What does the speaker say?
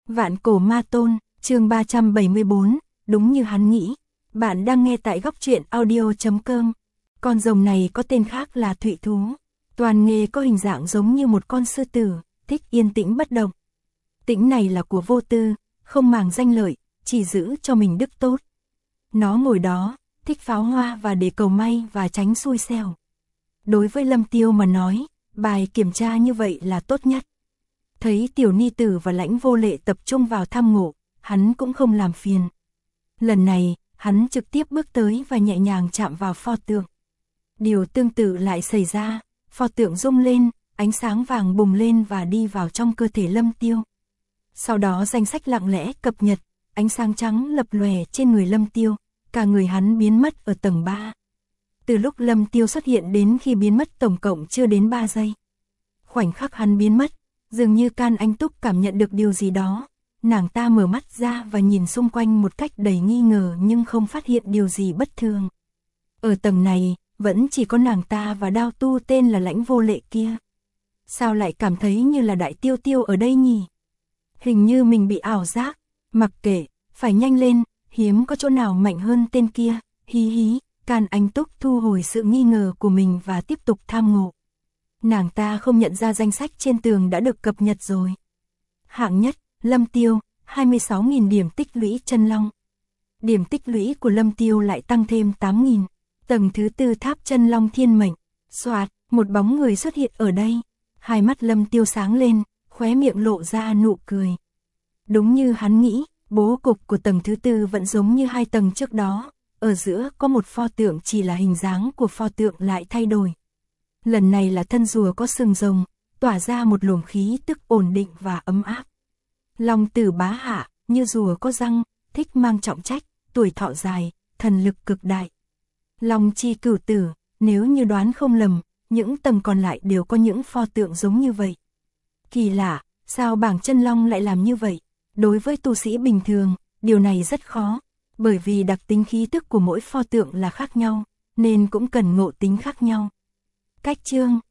Vạn cổ ma tôn, chương 374, đúng như hắn nghĩ. Bạn đang nghe tại góc truyện audio.com. Con rồng này có tên khác là Thụy Thú. Toàn nghề có hình dạng giống như một con sư tử, thích yên tĩnh bất động. Tĩnh này là của vô tư, không màng danh lợi, chỉ giữ cho mình đức tốt. Nó ngồi đó, thích pháo hoa và để cầu may và tránh xui xẻo. Đối với Lâm Tiêu mà nói, bài kiểm tra như vậy là tốt nhất. Thấy tiểu ni tử và Lãnh Vô Lệ tập trung vào tham ngộ, hắn cũng không làm phiền. Lần này, hắn trực tiếp bước tới và nhẹ nhàng chạm vào pho tượng. Điều tương tự lại xảy ra, pho tượng rung lên, ánh sáng vàng bùng lên và đi vào trong cơ thể Lâm Tiêu. Sau đó danh sách lặng lẽ cập nhật, ánh sáng trắng lập lòe trên người Lâm Tiêu, cả người hắn biến mất ở tầng 3. Từ lúc Lâm Tiêu xuất hiện đến khi biến mất tổng cộng chưa đến 3 giây. Khoảnh khắc hắn biến mất, dường như Can Anh Túc cảm nhận được điều gì đó. Nàng ta mở mắt ra và nhìn xung quanh một cách đầy nghi ngờ nhưng không phát hiện điều gì bất thường. Ở tầng này, vẫn chỉ có nàng ta và đao tu tên là Lãnh Vô Lệ kia. Sao lại cảm thấy như là Đại Tiêu Tiêu ở đây nhỉ? Hình như mình bị ảo giác. Mặc kệ, phải nhanh lên, hiếm có chỗ nào mạnh hơn tên kia. Hí hí, Can Anh Túc thu hồi sự nghi ngờ của mình và tiếp tục tham ngộ. Nàng ta không nhận ra danh sách trên tường đã được cập nhật rồi. Hạng nhất, Lâm Tiêu, 26.000 điểm tích lũy chân long. Điểm tích lũy của Lâm Tiêu lại tăng thêm 8.000. Tầng thứ 4 tháp chân long thiên mệnh. Xoạt, một bóng người xuất hiện ở đây. Hai mắt Lâm Tiêu sáng lên, khóe miệng lộ ra nụ cười. Đúng như hắn nghĩ, bố cục của tầng thứ 4 vẫn giống như hai tầng trước đó. Ở giữa có một pho tượng, chỉ là hình dáng của pho tượng lại thay đổi. Lần này là thân rùa có sừng rồng, tỏa ra một luồng khí tức ổn định và ấm áp. Long tử bá hạ, như rùa có răng, thích mang trọng trách, tuổi thọ dài, thần lực cực đại. Long chi cửu tử, nếu như đoán không lầm, những tầng còn lại đều có những pho tượng giống như vậy. Kỳ lạ, sao bảng chân long lại làm như vậy? Đối với tu sĩ bình thường, điều này rất khó, bởi vì đặc tính khí tức của mỗi pho tượng là khác nhau, nên cũng cần ngộ tính khác nhau. Cách chương,